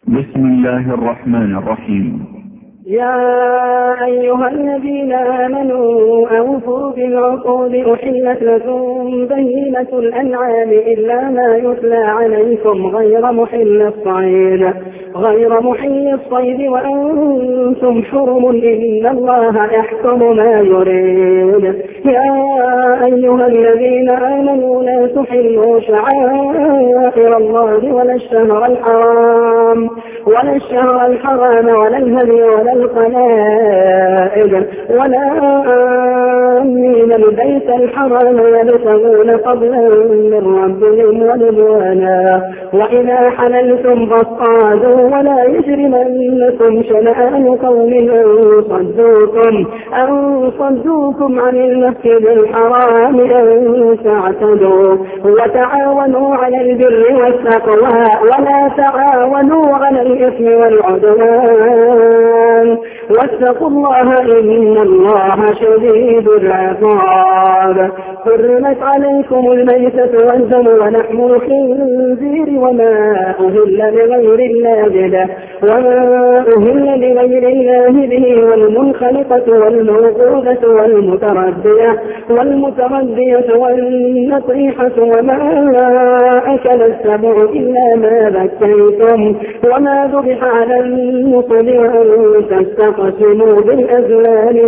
بسم الله الرحمن الرحيم. يا أيها الذين آمنوا أوفوا بالعقود أحلت لكم بهيمة الأنعام إلا ما يتلى عليكم غير محل الصيد وأنتم حرم إن الله يحكم ما يريد. يا أيها الذين آمنوا لا تحلوا شعائر الله ولا الشهر الحرام ولا الهدي ولا القلائد ولا آمين البيت الحرام يبتغون فضلا من ربهم ورضوانا وإذا حللتم فاصطادوا ولا يجرمنكم شنآن قوم أن صدوكم عن المسجد الحرام أن تعتدوا وتعاونوا على البر والتقوى ولا تعاونوا على الإثم والعدوان واتقوا الله إن الله شديد العقاب. حرمت عليكم الميتة والدم ولحم الخنزير وما أهل لغير الله به والمنخلقة والموقوذة والمتردية والنطيحة وما أكل السبع إلا ما ذكيتم وما ذبح على النصب وأن تستقسموا بالأزلام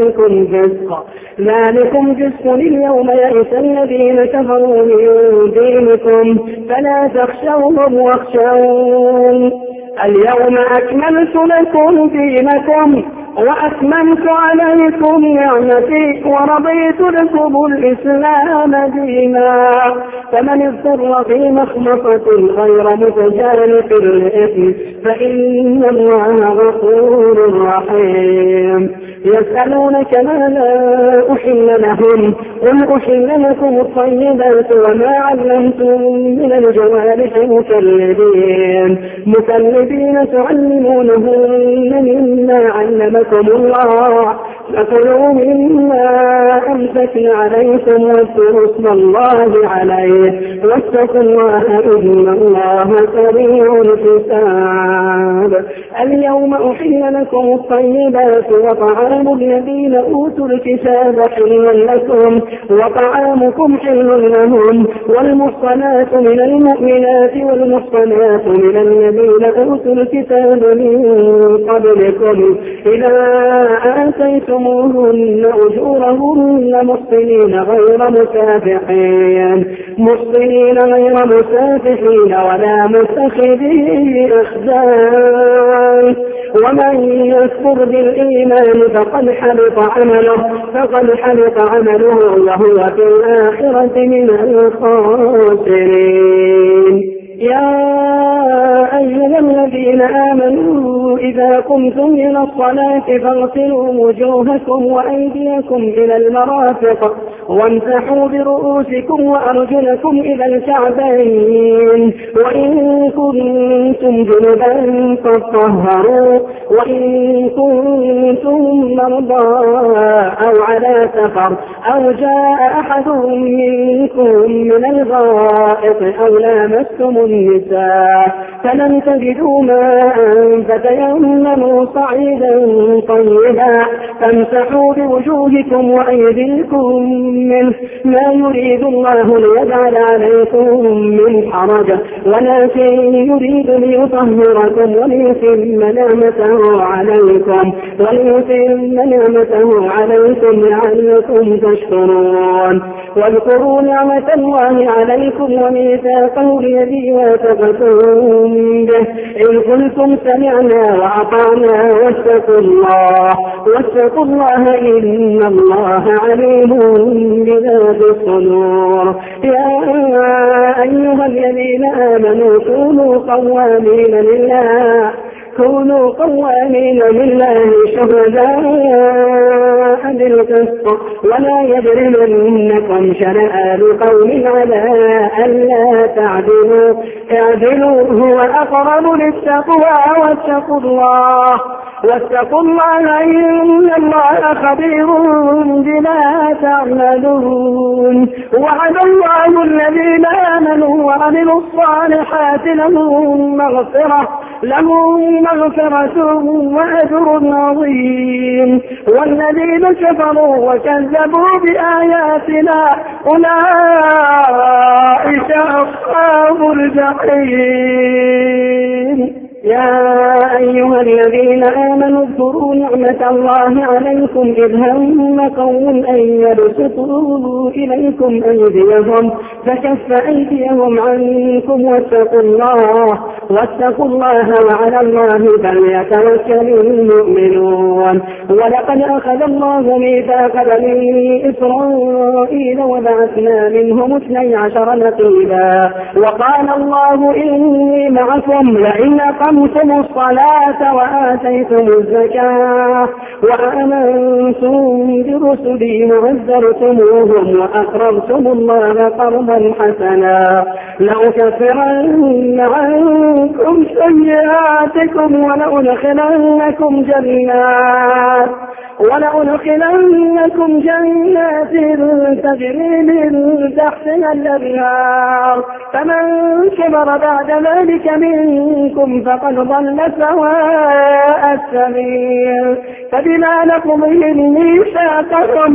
ذلكم فسق. اليوم يئس الذين كفروا من دينكم فلا تخشوهم واخشون. اليوم أكملت لكم دينكم وأتممت عليكم نعمتي ورضيت لكم الإسلام دينا فمن اضطر في مخمصة غير متجانف لإثم فإن الله غفور رحيم. يسألونك ماذا أحل لهم قل أحل لكم الطيبات وما علمتم من الجوارح مكلبين تعلمونهن مما علمكم الله فكلوا مما أمسكن عليكم واذكروا اسم الله عليه واتقوا الله إن الله سريع الحساب. اليوم أحل لكم الطيبات وطعام الذين أوتوا الكتاب حل لكم وطعامكم حل لهم والمحصنات من المؤمنات والمحصنات من الذين أوتوا الكتاب من قبلكم إذا آتيتموهن أجورهن محصنين غير مسافحين ولا متخذي أخدان ومن يكفر بالإيمان فقد حبط عمله وهو في الآخرة من الخاسرين. يا أيها الذين آمنوا إذا قمتم إلى الصلاة فاغسلوا وجوهكم وأيديكم إلى المرافق وامسحوا برؤوسكم وأرجلكم إلى الكعبين وإن كنتم جنبا فاطهروا وإن كنتم مرضى أو على سفر أو جاء أحد منكم من الغائط أو لامستم النساء فلم تجدوا ماء فتيمموا صعيدا طيبا فامسحوا بوجوهكم وأيديكم منه ما يريد الله ليجعل عليكم من حرج ولكن يريد ليطهركم وليتم نعمته عليكم لعلكم تشكرون. واذكروا نعمة الله عليكم وميثاقه الذي واثقتم به إن قلتم سمعنا وأطعنا واتقوا الله إن الله عليم بذات الصدور. يا أيها الذين آمنوا كونوا قوامين لله شهداء بالقسط ولا يجرمنكم شنآن قوم على ألا تعدلوا هو أقرب للتقوى واتقوا الله واتقوا الله إن الله خبير بما تعملون. وعد الله الذين آمنوا وعملوا الصالحات لهم مغفرة وأجر عظيم. والذين كفروا وكذبوا بآياتنا أولئك أصحاب الجحيم. يا أيها الذين آمنوا اذكروا نعمة الله عليكم إذ هم قوم أن يبسطوا إليكم أيديهم فكف أيديهم عنكم واتقوا الله وعلى الله فليتوكل المؤمنون. ولقد أخذ الله ميثاق بني إسرائيل وبعثنا منهم 12 نقيبا وقال الله إني معكم لئن أقمتم الصلاة وآتيتم الزكاة وآمنتم برسلي وعزرتموهم وأقرضتم الله قرضا حسنا لأكفرن عنكم سيئاتكم ولأدخلنكم جنات تجري من تحتها الأنهار فمن كفر بعد ذلك منكم فقد ضل سواء السبيل. فبما نقضهم ميثاقهم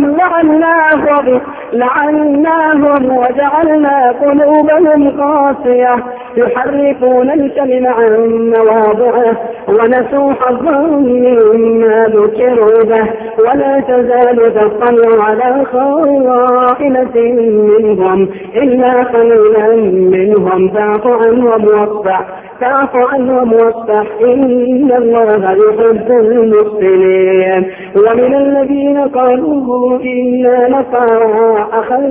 لعناهم وجعلنا قلوبهم قاسية يحرفون الكلم عن مواضعه ونسوا حظا مما ذكروا به ولا تزال تطلع على خائنة منهم إلا قليلا منهم فاعف عنهم واصفح إن الله يحب المحسنين. ومن الذين قالوا إنا نصارى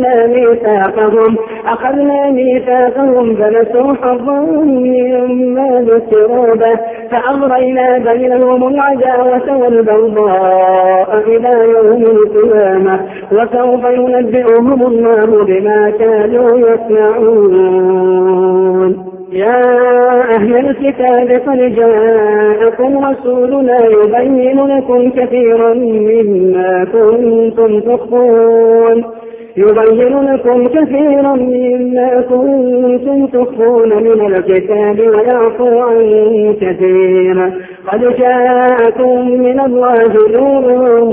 أخذنا ميثاقهم فنسوا حظا مما ذكروا به فأغرينا بينهم العداوة والبغضاء إلى يوم القيامة وسوف ينبئهم الله بما كانوا يصنعون. يا أهل الكتاب قد جاءكم رسولنا يبين لكم كثيرا مما كنتم تخفون من الكتاب ويعفو عن كثير. قد جاءكم من الله نور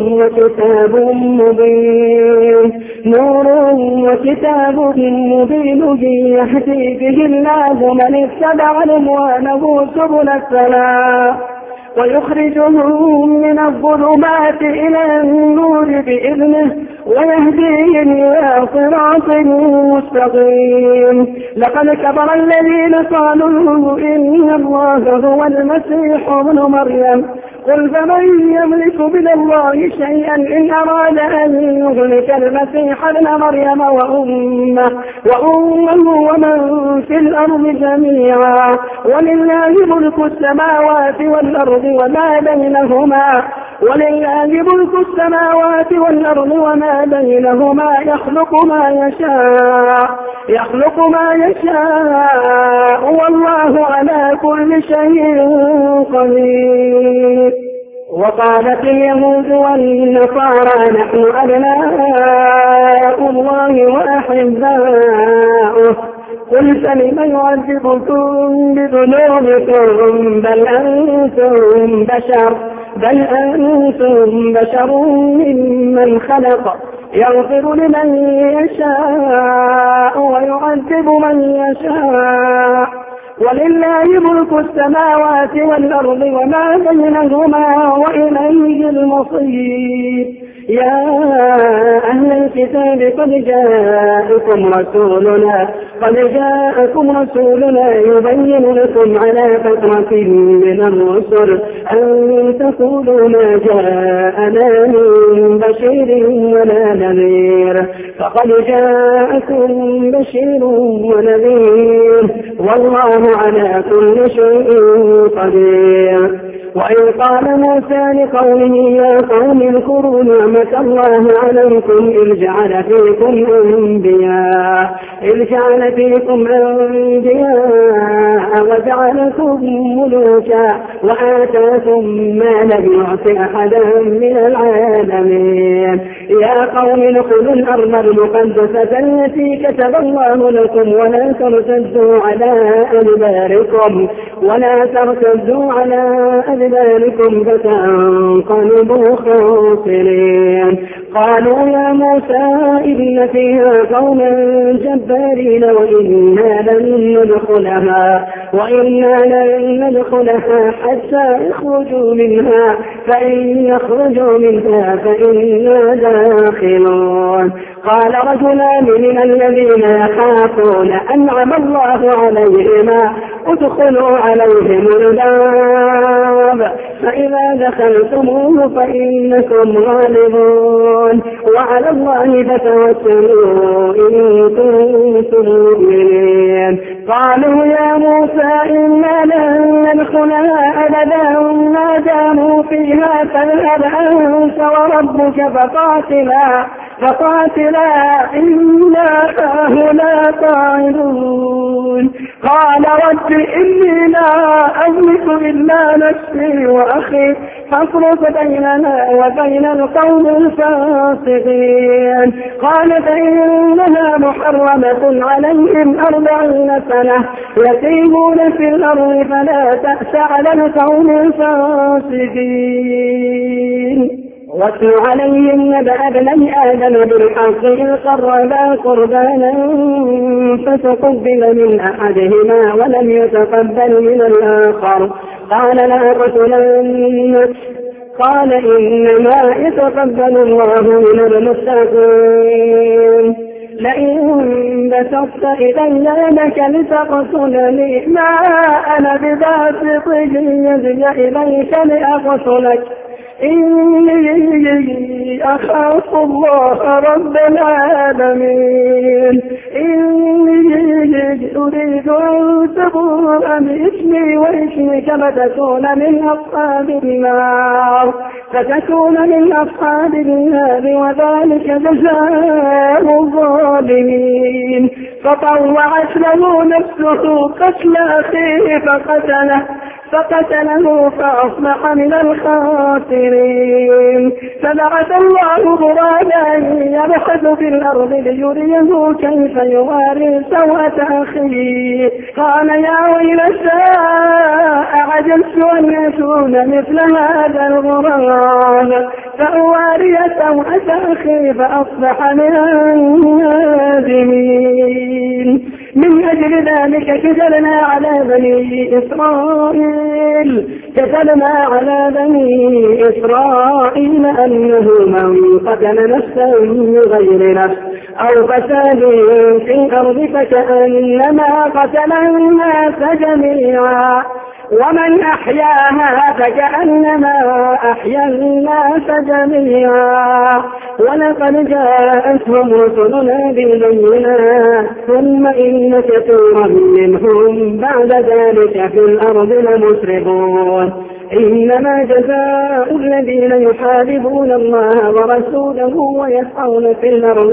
وكتاب مبين يهدي به الله من اتبع رضوانه سبل السلام ويخرجهم من الظلمات إلى النور بإذنه ويهديهم إلى صراط مستقيم. لقد كفر الذين قالوا إن الله هو المسيح ابن مريم قل فمن يملك من الله شيئا إن أراد أن يهلك المسيح ابن مريم وأمه ومن في الأرض جميعا ولله ملك السماوات والأرض وما بينهما يخلق ما يشاء والله على كل شيء قدير. وقالت اليهود والنصارى نحن أبناء الله وأحباؤه قل فلم يعذبكم بذنوبكم بل أنتم بشر ممن خلق يغفر لمن يشاء ويعذب من يشاء ولله ملك السماوات والأرض وما بينهما وإليه المصير. يا أهل الكتاب قد جاءكم رسولنا يبين لكم على فترة من الرسل أن تقولوا ما جاءنا من بشير ولا نذير فقد جاءكم بشير ونذير والله على كل شيء قدير. وإذ قال موسى لقومه يا قوم اذكروا نعمة الله عليكم إذ جعل فيكم أنبياء وجعلكم ملوكا وآتاكم ما لم يعط أحدا من العالمين يا قوم ادخلوا الأرض المقدسة التي كتب الله لكم ولا ترتدوا على أدباركم فتنقلبوا خاسرين قالوا يا موسى إن فيها قوما جبارين وإنا لن ندخلها حتى يخرجوا منها فإن يخرجوا منها فإنا داخلون قال رجلان من الذين يخافون أنعم الله عليهما ادخلوا عليهم الباب فإذا دخلتموه فإنكم غالبون وعلى الله فتوكلوا إن كنتم مؤمنين قالوا يا موسى إنا لن ندخلها أبدا ما داموا فيها فاذهب أنت وربك فقاتلا إنا هنا قاعدون قال رب إني لا أملك إلا نفسي وأخي فافرق بيننا وبين القوم الفاسقين قال فإنها محرمة عليهم 40 سنة يتيهون في الأرض فلا تأس على القوم الفاسقين واتل عليهم نبأ ابني آدم بالحق إذ قربا قربانا فتقبل من أحدهما ولم يتقبل من الآخر قال لا أقتلنك قال إنما يتقبل الله من المتقين لئن بسطت إلي يدك لتقتلني ما أنا بباسط يدي إليك لأقتلك إني أخاف الله رب العالمين إني أريد أن تبوء بإسمي وإسمك فتكون من أصحاب النار وذلك جزاء الظالمين فطوعت له نفسه قتل أخيه فقتله فأصبح من الخاسرين فبعث الله غرابا يبحث في الأرض ليريه كيف يواري سوءة أخيه قال يا ويلتى أعجزت أن يكون مثل هذا الغراب فأواري سوءة أخي فأصبح من النادمين من أجل ذلك كتبنا على بني إسرائيل أنه من قتل نفسا بغير نفس أو فساد في الأرض فكأنما قتل الناس جميعا ومن أحياها فكأنما أحيا الناس جميعا ولقد جاءتهم رسلنا بالبينات ثم إن كثيرا منهم بعد ذلك في الأرض لمسرفون إنما جزاء الذين يحاربون الله ورسوله ويسعون في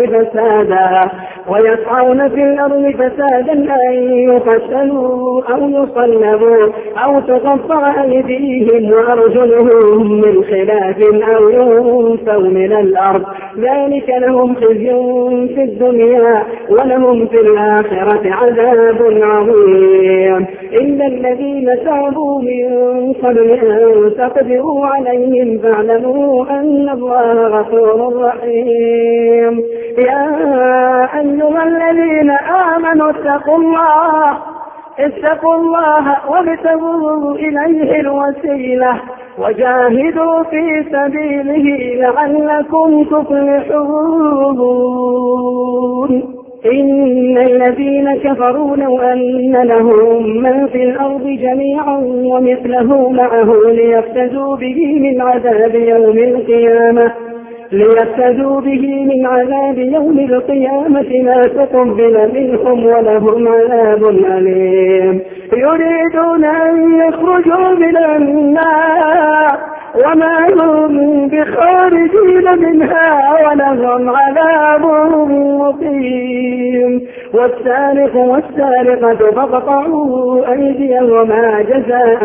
الأرض فسادا أن يقتلوا أو يصلبوا أو تقطع أيديهم وأرجلهم من خلاف أو ينفوا من الأرض ذلك لهم خزي في الدنيا ولهم في الآخرة عذاب عظيم إلا الذين تابوا من قبل أن تقدروا عليهم فاعلموا أن الله غفور رحيم يا أيها الذين آمنوا اتقوا الله وابتغوا إليه الوسيلة وجاهدوا في سبيله لعلكم تفلحون إن الذين كفروا لو أن لهم من في الأرض جميعا ومثله معه ليفتدوا به من عذاب يوم القيامة ليفتدوا به من عذاب يوم القيامة ما تقبل منهم ولهم عذاب أليم. يريدون أن يخرجوا من النار وما هم بخارجين منها ولهم عذاب مقيم. والسارق والسارقة فاقطعوا أيديهما جزاء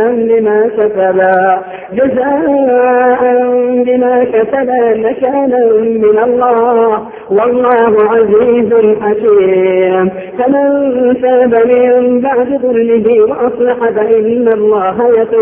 بما كسبا نكالا من الله والله عزيز حكيم. فمن تاب من بعد ظلمه وأصلح فإن الله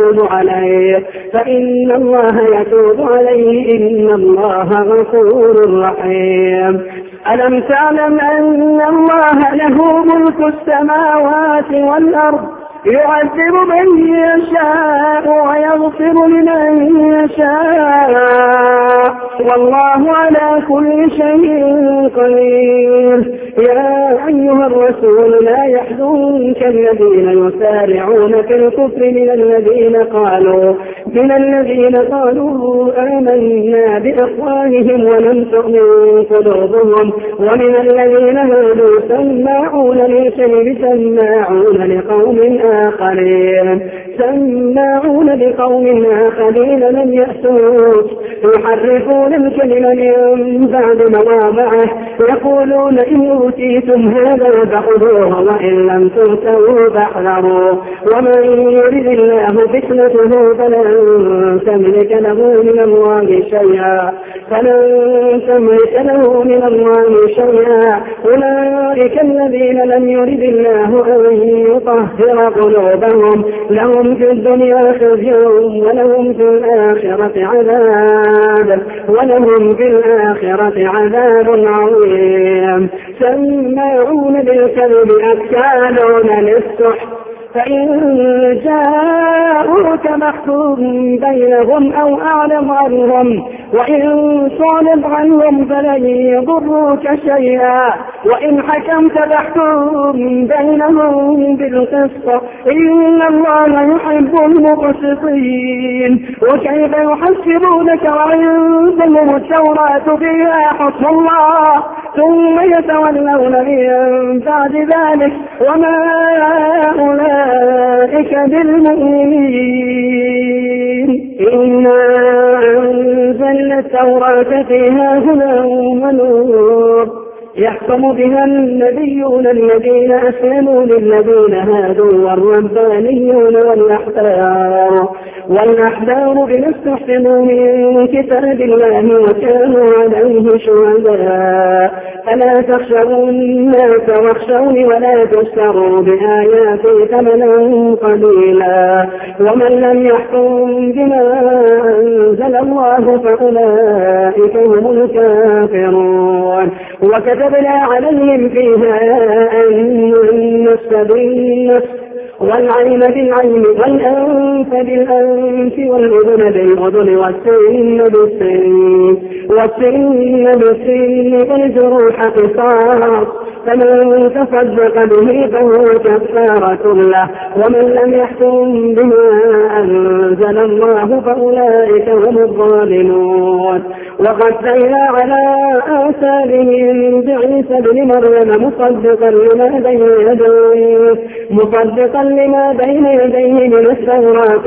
يتوب عليه إن الله غفور رحيم. ألم تعلم أن الله له ملك السماوات والأرض يعذب من يشاء ويغفر لمن يشاء والله على كل شيء قدير. يا أيها الرسول لا يحزنك الذين يسارعون في الكفر من الذين قالوا آمنا بأفواههم ولم تؤمن قلوبهم ومن الذين هادوا سماعون للكذب سماعون لقوم آخرين لم يأتوك يحرفون الكلم من بعد مواضعه يقولون إن أوتيتم هذا فخذوه وإن لم تؤتوا فاحذروا ومن يرد الله فتنته فلن تملك له من الله شيئا أولئك الذين لم يرد الله أن يطهر قلوبهم لهم في الدنيا خزي ولهم في الآخرة عذاب عظيم. سماعون بالكذب أكالون للسحت فإن جاءوك فاحكم بينهم أو أعرض عنهم وإن صالب عنهم فلن يضروك شيئا وإن حكمت فاحكم بينهم بالقسط إن الله يحب المقسطين. وكيف يحسبونك وعندهم التوراة فيها حكم الله ثم يتولون من بعد ذلك وما أولئك بالمؤمنين. إنا أنزلنا التوراة فيها هدى ونور يحكم بها النبيون الذين أسلموا للذين هادوا والربانيون والأحبار بما استحسنوا من كتاب الله وكانوا عليه شهداء فلا تخشوا الناس واخشوني ولا تشتروا بآياتي ثمنا قليلا ومن لم يحكم بما أنزل الله فأولئك هم الكافرون. وكتبنا عليهم فيها أن النفس بالنفس والعين بالعين والأنف بالأنف والأذن بالأذن والسن بالسن والجروح قصاص فمن تصدق به فهو كفارة له ومن لم يحكم بما أنزل الله فأولئك هم الظالمون. وقفينا على آثارهم بعيسى ابن مريم مصدقا لما بين يديه من التوراة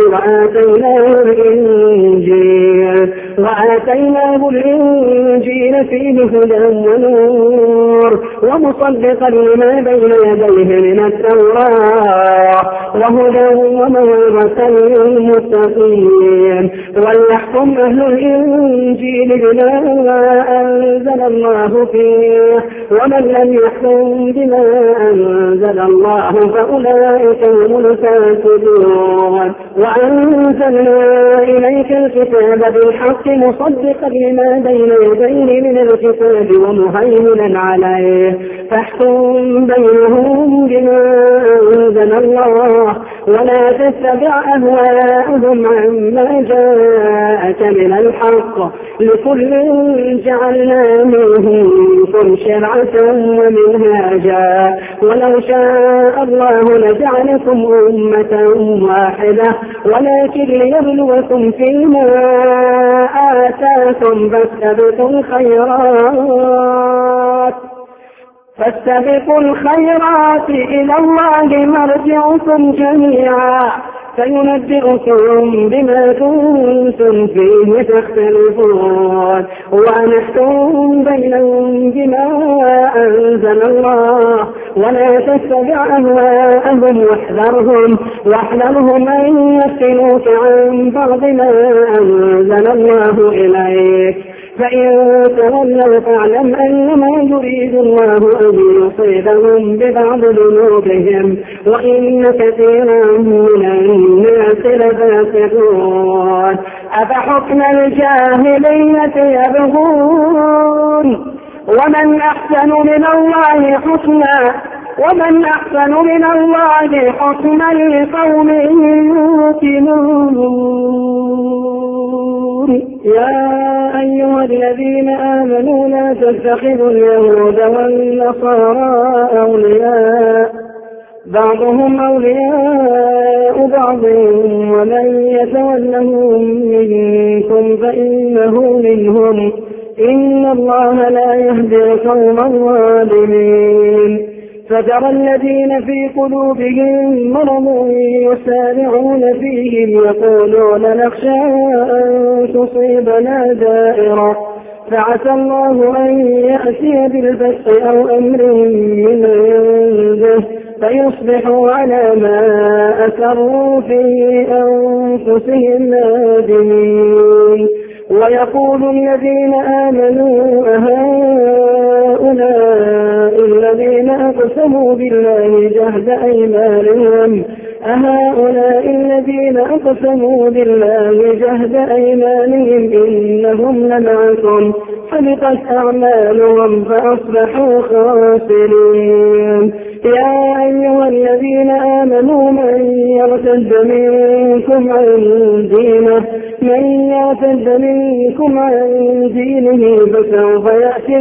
وآتيناه الإنجيل فيه هدى ونور ومصدقا لما بين يديه من التوراة وهدى وموعظة للمتقين. وليحكم أهل الإنجيل بما أنزل الله فيه ومن لم يحكم بما أنزل الله فأولئك هم الفاسقون. وأنزلنا إليك الكتاب بالحق مصدقا لما بين يديه من الكتاب ومهيمنا عليه فاحكم بينهم بما أنزل الله ولا تتبع أهواءهم عما جاءك من الحق لكل جعلنا منكم شرعة ومنهاجا ولو شاء الله لجعلكم أمة واحدة ولكن ليبلوكم فيما آتاكم فاستبقوا الخيرات إلى الله مرجعكم جميعا فينبئكم بما كنتم فيه تختلفون ونحكم بينهم بما أنزل الله ولا تتبع أهواءهم واحذرهم أن يفتنوك عن بعض ما أنزل الله إليك فإن تولوا فاعلم أنما يريد الله أن يصيبهم ببعض ذنوبهم وإن كثيرا من الناس لفاسقون أفحكم الجاهلية يبغون ومن أحسن من الله حكما لقوم يوقنون. يا أيها الذين آمنوا لا تتخذوا اليهود والنصارى أولياء بعضهم أولياء بعض ومن يتولهم منكم فإنه منهم إن الله لا يهدي القوم الظالمين. فترى الذين في قلوبهم مرض يسارعون فيهم يقولون نخشى أن تصيبنا دائرة فعسى الله أن يأتي بالفتح أو أمر من عنده فيصبحوا على ما أسروا في أنفسهم نادمين. ويقول الذين آمنوا أهؤلاء الذين أقسموا بالله جهد أيمانهم إنهم لمعكم حبطت أعمالهم فأصبحوا خاسرين. يا أيها الذين آمنوا من يرتد منكم عن دينه فسوف يأتي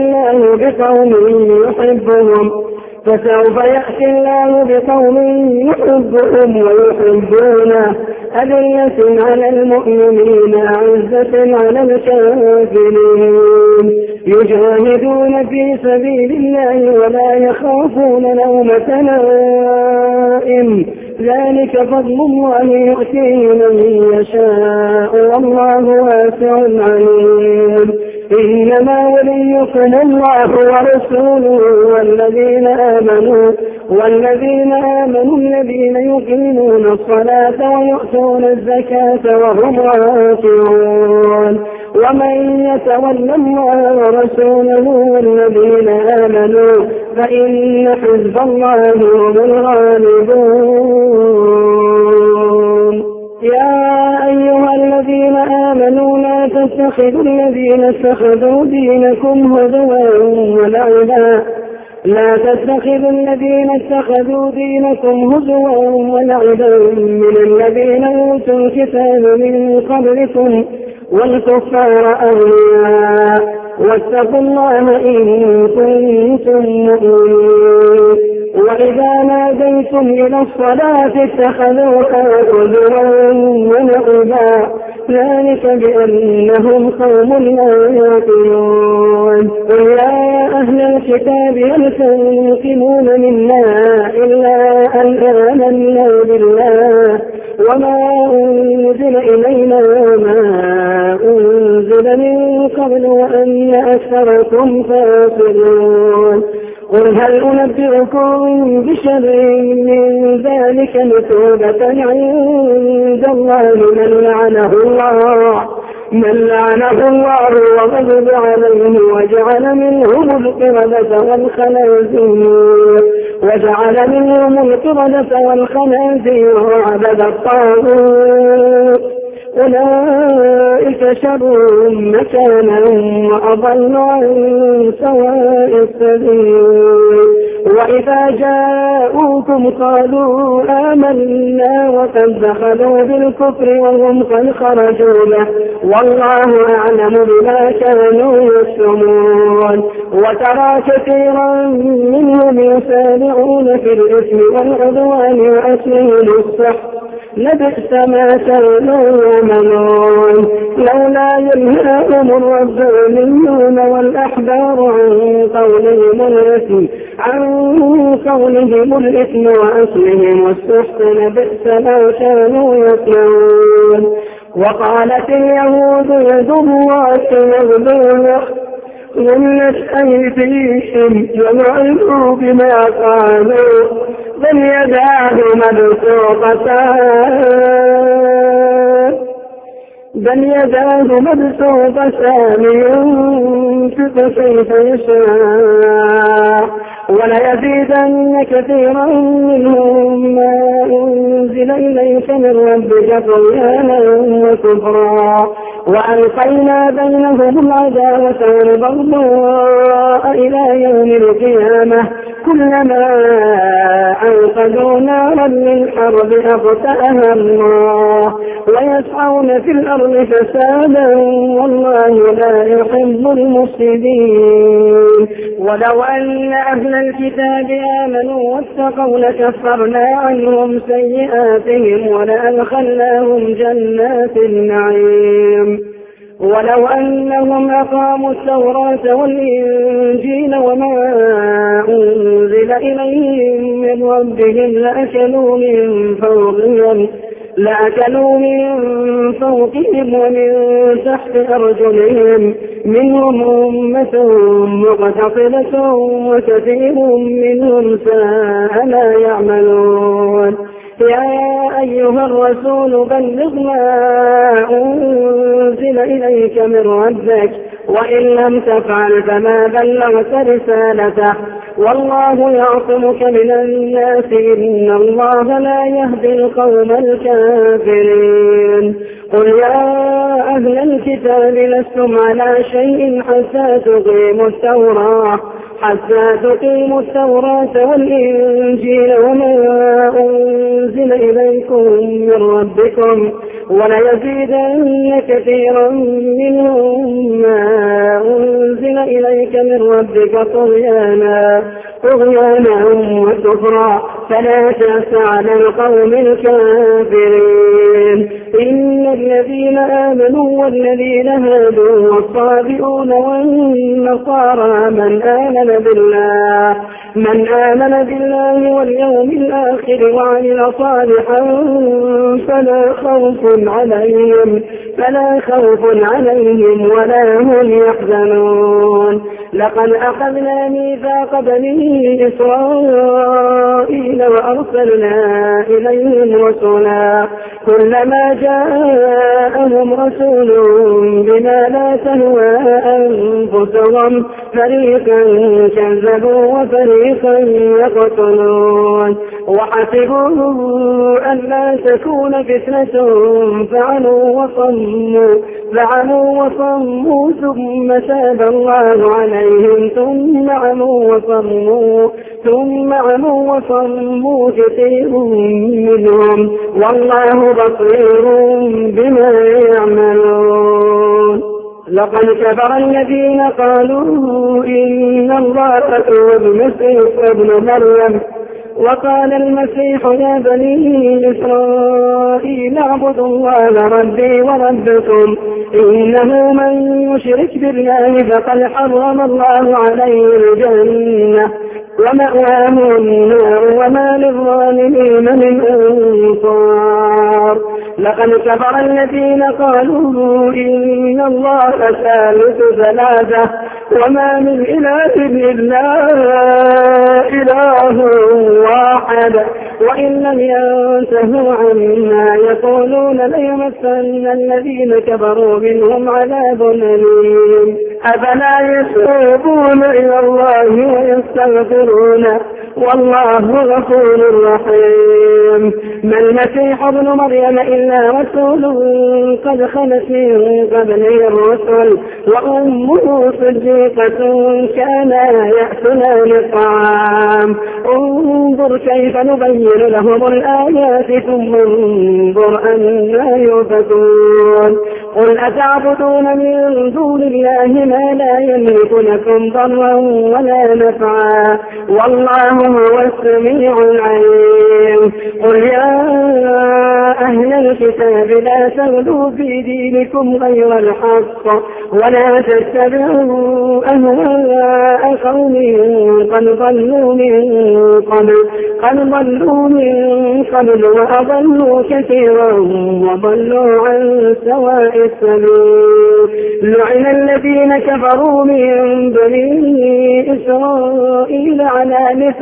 الله بقوم يحبهم ويحبونه أذلة على المؤمنين أعزة على الكافرين يجاهدون في سبيل الله ولا يخافون لومة لائم ذلك فضل الله يؤتيه من يشاء والله واسع عليم. إنما وليكم الله ورسوله والذين آمنوا الذين يقيمون الصلاة ويؤتون الزكاة وهم راكعون. ومن يتول الله ورسوله والذين آمنوا فإن حزب الله هم الغالبون. يا أيها الذين آمنوا لا تتخذوا الذين اتخذوا دينكم هزوا ولعبا من الذين أوتوا الكتاب من قبلكم والكفار أولياء واتقوا الله إن كنتم مؤمنين. وإذا ناديتم إلى الصلاة اتخذوها هزوا ولعبا ذلك بأنهم قوم لا يعقلون. قل يا أهل الكتاب هل تنقمون منا إلا أن آمنا بالله وما أنزل إلينا وما أنزل من قبل وأن أكثركم فاسقون. قل هل أنبئكم بشر من ذلك مثوبة عند الله من لعنه الله وغضب عليه وجعل منهم القردة والخنازير وعبد الطاغوت أولئك شر مكانا وأضل عن سواء السبيل. وإذا جاءوكم قالوا آمنا وقد دخلوا بالكفر وهم قد خرجوا به والله أعلم بما كانوا يكتمون. وترى كثيرا منهم يسارعون في الإثم والعدوان وأكلهم السحت لبئس ما كانوا يعملون. لولا ينهاهم الربانيون والأحبار عن قولهم الإثم وأكلهم السحت لبئس ما كانوا يصنعون. وقالت اليهود يد الله مغلولة غلت أيديهم ولعنوا بما قالوا بل يداه مبسوطتان ينفق كيف يشاء وليزيدن كثيرا منهم ما أنزل إليك من ربك طغيانا وكفرا وألقينا بينهم العداوة والبغضاء إلى يوم القيامة كلما أوقدوا نارا للحرب أطفأها الله ويسعون في الأرض فسادا والله لا يحب المفسدين. ولو أن أهل الكتاب آمنوا واتقوا لكفرنا عنهم سيئاتهم ولأدخلناهم جنات النعيم. ولو أنهم أقاموا التوراة والإنجيل وما أنزل إليهم من ربهم لأكلوا من فوقهم ومن تحت أرجلهم منهم أمة مقتصدة وكثير منهم ساء ما يعملون. يا أيها الرسول بلغ ما أنزل إليك من ربك وإن لم تفعل فما بلغت رسالته والله يعصمك من الناس إن الله لا يهدي القوم الكافرين. قل يا أهل الكتاب لستم على شيء حتى تقيموا التوراة والإنجيل وما أنزل إليكم من ربكم وليزيدن كثيرا منهم ما أنزل إليك من ربك طغيانا وكفرا فلا تأس على القوم الكافرين. إن الذين آمنوا والذين هادوا والصابئون والنصارى من آمن بالله واليوم الآخر وعمل صالحا فلا خوف عليهم ولا هم يحزنون. لقد أخذنا ميثاق بني إسرائيل وأرسلنا إليهم رسولا كلما جاءهم رسول بما لا تهوى أنفسهم فريقا كذبوا وفريقا يقتلون. وحسبوا أن لا تكون فتنة فعلوا وصموا ثم تاب الله عليهم ثم عموا وصموا كثير منهم والله بصير بما يعملون. لقد كفر الذين قالوا إن الله هو المسيح ابن مريم وقال المسيح يا بني إسرائيل اعبدوا الله ربي وربكم إنه من يشرك بالله فقد حرم الله عليه الجنة ومأواه النار وما للظالمين من أنصار. لقد كفر الذين قالوا إن الله ثالث ثلاثة وما من إله إلا إله واحد وإن لم ينتهوا عما يقولون ليمسن الذين كفروا منهم عذاب أليم. أفلا يتوبون إلى الله والله غفور رحيم. ما المسيح ابن مريم إلا رسول قد خلت من قبله الرسل وأمه صديقة كانا يأكلان الطعام. انظر كيف نبين لهم الآيات ثم انظر أنى يؤفكون. قل أتعبدون من دون الله ما لا يملك لكم ضرا ولا نفعا والله هو السميع العليم. قل يا أهل الكتاب لا تغلوا في دينكم غير الحق ولا تتبعوا أهواء قوم قد ضلوا من قبل وأضلوا كثيرا وضلوا عن سواء السبيل. لعن الذين كفروا من بني إسرائيل على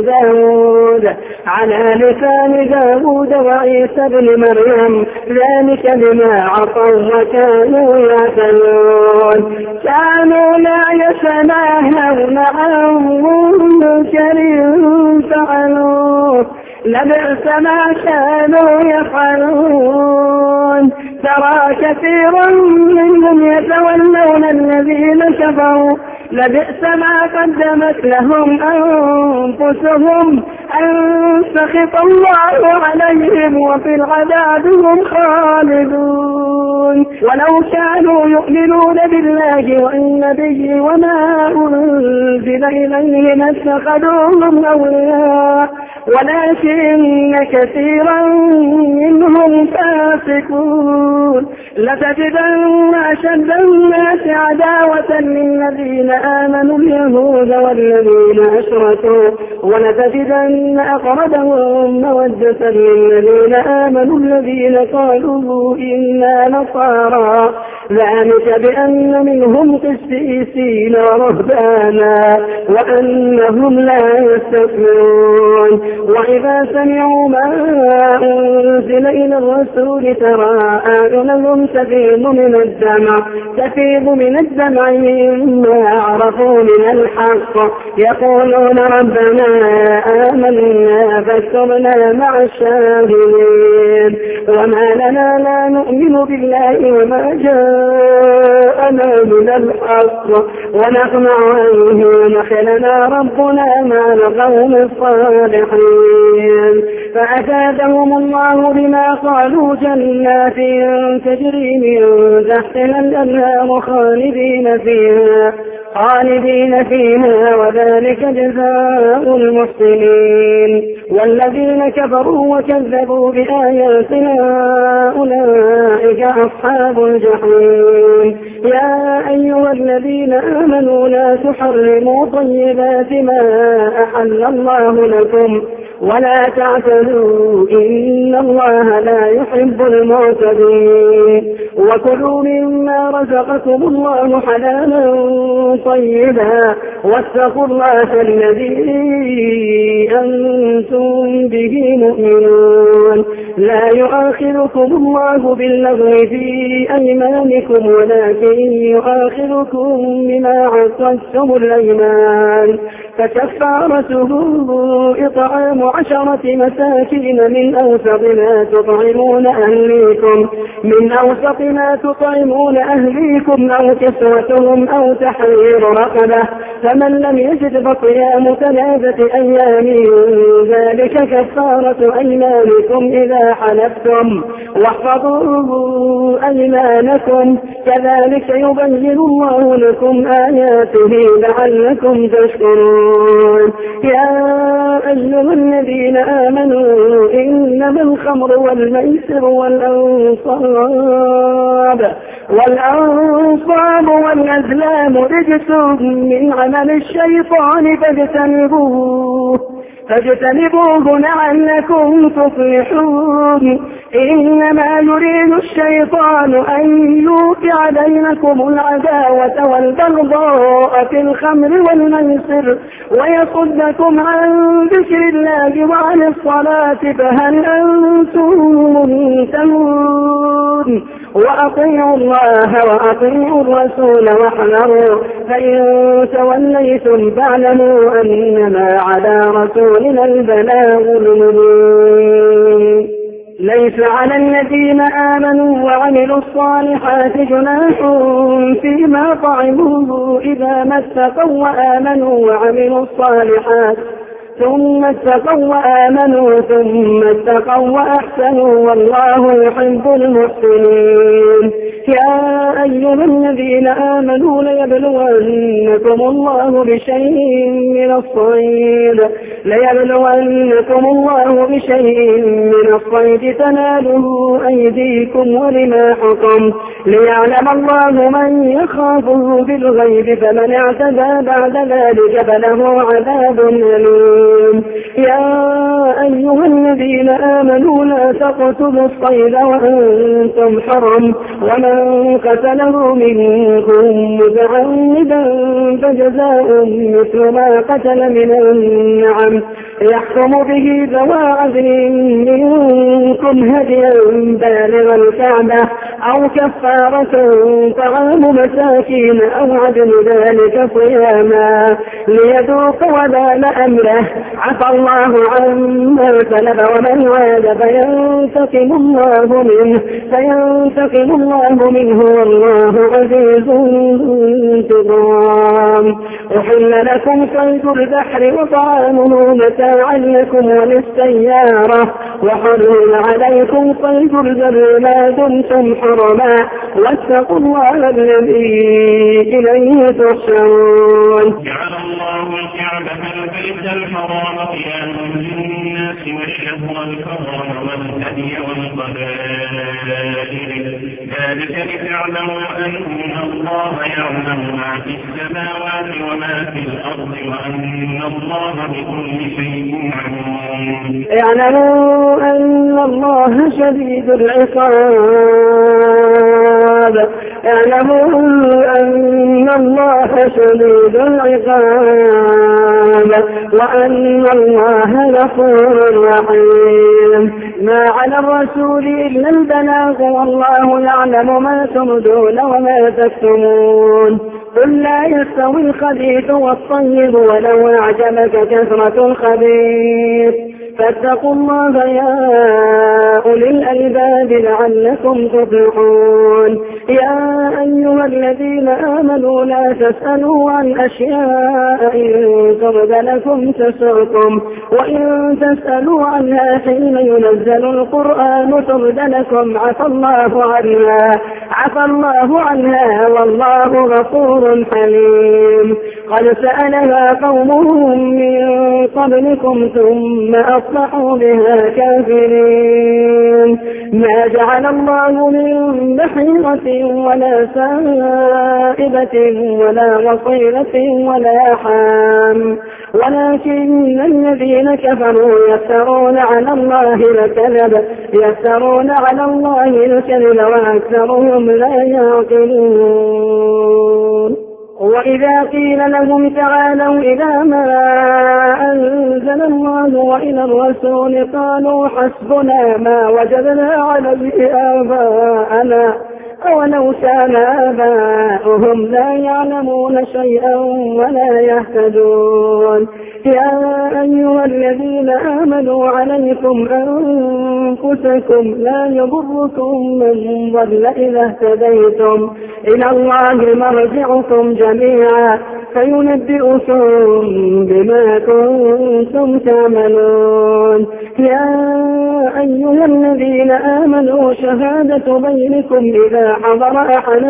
لسان داود وعيسى بن مريم ذلك بما عصوا وكانوا يعتدون. كانوا لا يتناهون عن منكر فعلوه لبئس ما كانوا يفعلون. ترى كثيرا منهم يتولون الذين كفروا لبئس ما قدمت لهم أنفسهم أن سخط الله عليهم وفي العذاب هم خالدون. ولو كانوا يؤمنون بالله والنبي وما أنزل إليه لاتخذوهم أولياء ولكن كثيرا منهم فاسقون. لتجدن أشد الناس عداوة للذين آمنوا اليهود والذين أشركوا ولتجدن أقربهم مودة للذين آمنوا الذين قالوا إنا نصارى ذلك بأن منهم قسيسين ورهبانا وأنهم لا يستكبرون. وإذا سمعوا ما أنزل إلى الرسول ترى أعينهم تفيض من الدمع مما عرفوا من الحق يقولون ربنا آمنا فاكتبنا مع الشاهدين. وما لنا لا نؤمن بالله وما جاءنا من الحق ونطمع أن يدخلنا ربنا مع القوم الصالحين. فأفادهم الله بما قالوا جنات تجري من تحتها الأنهار خالدين فيها وذلك جزاء المحسنين. والذين كفروا وكذبوا بآياتنا أولئك أصحاب الجحيم. يا أيها الذين آمنوا لا تحرموا طيبات ما أحل الله لكم ولا تعتدوا إن الله لا يحب المعتدين. وكلوا مما رزقكم الله حلالا طيبا واتقوا الله الذي أنتم به مؤمنون. لا يؤاخذكم الله باللغو في أيمانكم ولكن يؤاخذكم بما عقدتم الأيمان. فكفارته إطعام 10 مساكين من أوسط ما تطعمون أهليكم أو كسوتهم أو تحرير رقبة فمن لم يجد فصيام 3 أيام ذلك كفارة أيمانكم إذا حلفتم واحفظوا أيمانكم كذلك يبين الله لكم آياته لعلكم تشكرون. يا أيها الذين آمنوا إنما الخمر والميسر والأنصاب والأزلام رجس من عمل الشيطان فاجتنبوه لعلكم تفلحون. إنما يريد الشيطان أن يوقع بينكم العداوة والبغضاء في الخمر والميسر ويصدكم عن ذكر الله وعن الصلاة فهل أنتم منتهون وأطيعوا الله وأطيعوا الرسول واحذروا فإن توليتم فاعلموا أنما على رسولنا البلاغ المبين. ليس على الذين آمنوا وعملوا الصالحات جناح فيما طعموه إذا ما اتقوا وآمنوا وعملوا الصالحات ثم اتقوا وآمنوا ثم اتقوا وأحسنوا والله يحب المحسنين. يا أيها الذين آمنوا ليبلونكم الله بشيء من الصيد تناله أيديكم ورماحكم ليعلم الله من يخافه بالغيب فمن اعتدى بعد ذلك فله عذاب أليم. يا أيها الذين آمنوا لا تقتلوا الصيد وأنتم حرم ومن قتله منكم متعمدا فجزاء مثل ما قتل من النعم يحكم به ذوى عدل منكم هديا بالغ الكعبة أو كفارة طعام مساكين أو عدل ذلك صياما ليذوق وبال أمره عفى الله عما سلف ومن عاد فينتقم الله منه والله عزيز انتقام. أحل لكم صيد البحر وطعامه متاعا لكم وللسيارة وحرم عليكم صيد البر ما دمتم حرما واتقوا الله الذي إليه تحشرون. جعل الله الكعبة البيت الحرام قياما للناس والشهر الحرام والهدي والقبائل ذلك لتعلموا أن الله يعلم ما في السماوات وما في الأرض وأن الله بكل شيء عليم. اعلموا أن الله شديد العقاب وأن الله غفور رحيم. ما على الرسول إلا البلاغ والله يعلم ما تبدون وما تكتمون. قل لا يستوي الخبيث والطيب ولو أعجبك كثرة الخبيث فاتقوا الله يا أولي الألباب لعلكم تفلحون. يا أيها الذين آمنوا لا تسألوا عن أشياء إن تبد لكم تسؤكم وإن تسألوا عنها حين ينزل القرآن تبد لكم عفى الله عنها والله غفور حليم. قد سألها قومهم من قبلكم ثم أصبحوا بها كافرين. ما جعل الله من بحيرة ولا سائبة ولا وصيلة ولا حام ولكن الذين كفروا يفترون على الله الكذب وأكثرهم لا يعقلون. وإذا قيل لهم تعالوا إلى ما أنزل الله وإلى الرسول قالوا حسبنا ما وجدنا عليه آباءنا أولو كان آباؤهم لا يعلمون شيئا ولا يهتدون. يا أيها الذين آمنوا عليكم أنفسكم لا يضركم من ضل إذا اهتديتم إلى الله مرجعكم جميعا فينبئكم بما كنتم تعملون. يا أيها الذين آمنوا شهادة بينكم إذا حضر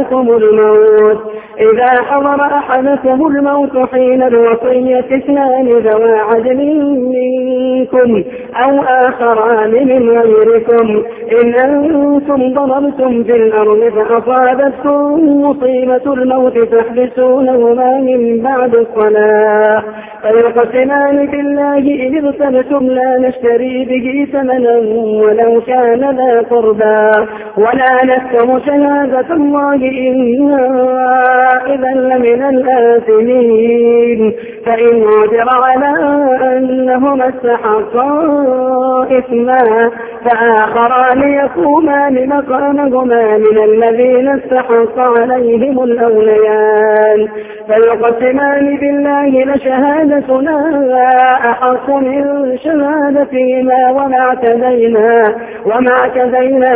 أحدكم الموت حين الوصية اثنان ذوى عدل منكم أو آخران من غيركم إن أنتم ضربتم في الأرض فأصابتكم مصيبة الموت تحبسونهما من بعد الصلاة فيقسمان بالله إن ارتبتم لا نشتري نشتري به ثمنا ولو كان ذا قربى ولا نكتم شهادة الله إنا إذا لمن الآثمين فإن عثر على أنهما استحقا إثما فآخران يقومان مقامهما من الذين استحق عليهم الأوليان فيقسمان بالله لشهادتنا أحق من شهادتهما وما اعتدينا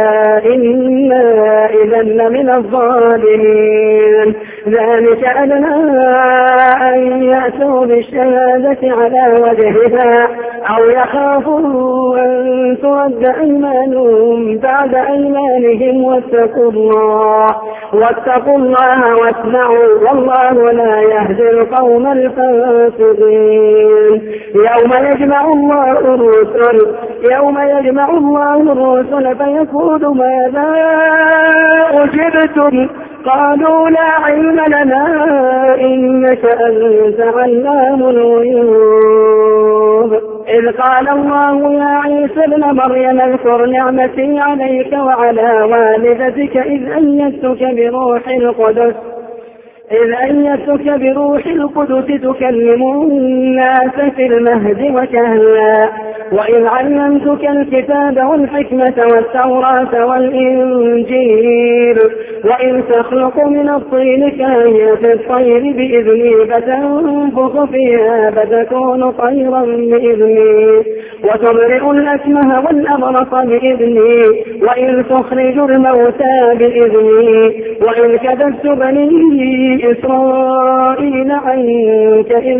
إنا إذا لمن الظالمين ذلك أدنى أن يأتوا بالشهادة على وجهها أو يخافوا أن ترد أيمانهم بعد أيمانهم واتقوا الله واسمعوا والله لا يهدي القوم الفاسقين يوم يجمع الله الرسل فيقول ماذا أجبتم قالوا لا علم لنا إنك أنت علام الغيوب إذ قال الله يا عيسى ابن مريم اذكر نعمتي عليك وعلى والدتك إذ أيدتك بروح القدس تكلم الناس في المهد وكهلا وإذ علمتك الكتاب والحكمة والتوراة والإنجيل وإذ تخلق من الطين كهيئة الطير بإذني فتنفخ فيها فتكون طيرا بإذني وتبرئ الأكمه والأبرص بإذني وإذ تخرج الموتى بإذني وإذ كذبت بني إسرائيل عنك إذ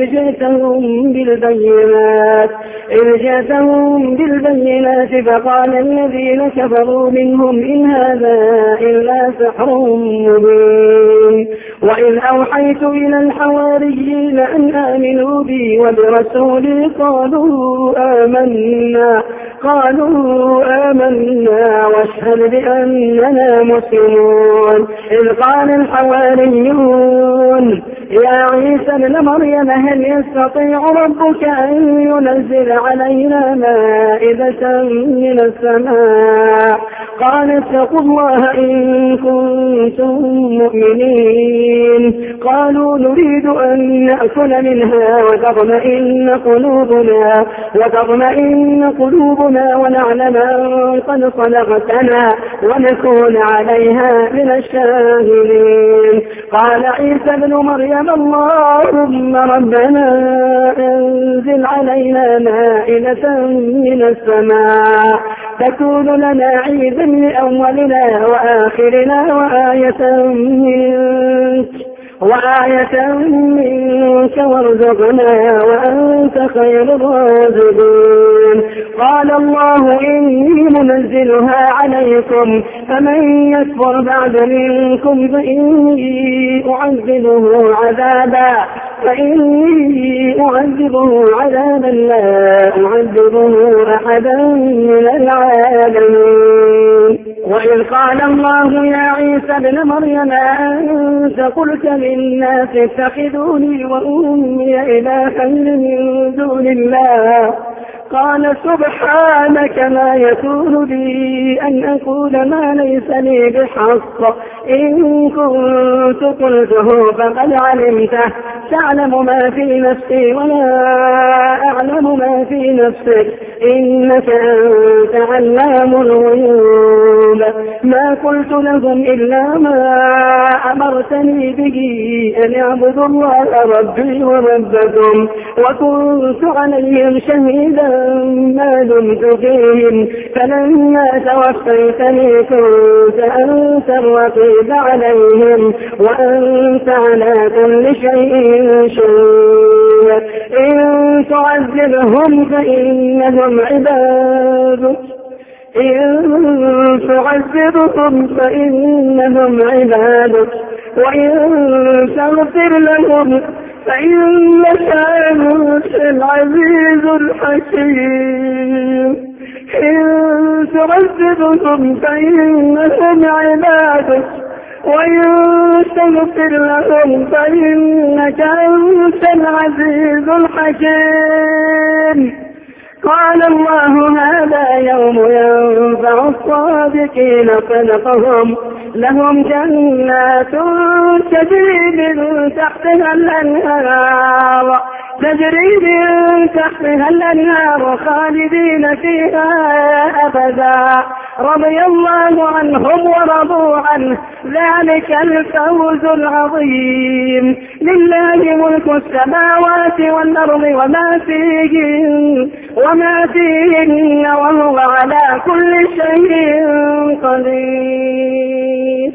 جئتهم بالبينات فقال الذين كفروا منهم إن هذا إلا سحر مبين وإذ أوحيت إلى الحواريين أن آمنوا بي وبرسولي قالوا آمنا واشهد بأننا مسلمون إذ قال الحواريون يا عيسى ابن مريم هل يستطيع ربك أن ينزل علينا مائدة من السماء قال اتقوا الله إن كنتم مؤمنين قالوا نريد أن نأكل منها وتطمئن قلوبنا ونعلم أن قد صدقتنا ونكون عليها من الشاهدين قال عيسى ابن مريم اللهم ربنا أنزل علينا مائدة من السماء تكون لنا عيدا لأولنا وآخرنا وآية منك وارزقنا وأنت خير الرازقين قال الله إني منزلها عليكم فمن يكفر بعد منكم فإني أعذبه عذابا لا أعذبه أحدا من العالمين وإذ قال الله يا عيسى ابن مريم أنت قلت للناس اتخذوني وأمي إلهين من دون الله قال سبحانك ما يكون لي أن أقول ما ليس لي بحق إن كنت قلته فقد علمته تعلم ما في نفسي ولا أعلم ما في نفسك إنك أنت علام الغيوب ما قلت لهم إلا ما أمرتني به أن اعبدوا الله ربي وربكم وكنت عليهم شهيدا ما دمت فيهم فلما توفيتني كنت أنت الرقيب عليهم وأنت على كل شيء شهيد إن تعذبهم فإنهم عبادك وإن تغفر لهم فإنك أنت العزيز الحكيم إن تعذبهم فإنهم عبادك وإن تغفر لهم فإنك أنت العزيز الحكيم قال الله هذا يوم ينفع الصادقين صدقهم لهم جنات تجري من تحتها الأنهار خالدين فيها أبدا رضي الله عنهم ورضوا عنه ذلك الفوز العظيم لله ملك السماوات والأرض وما فيهن وهو على كل شيء قدير.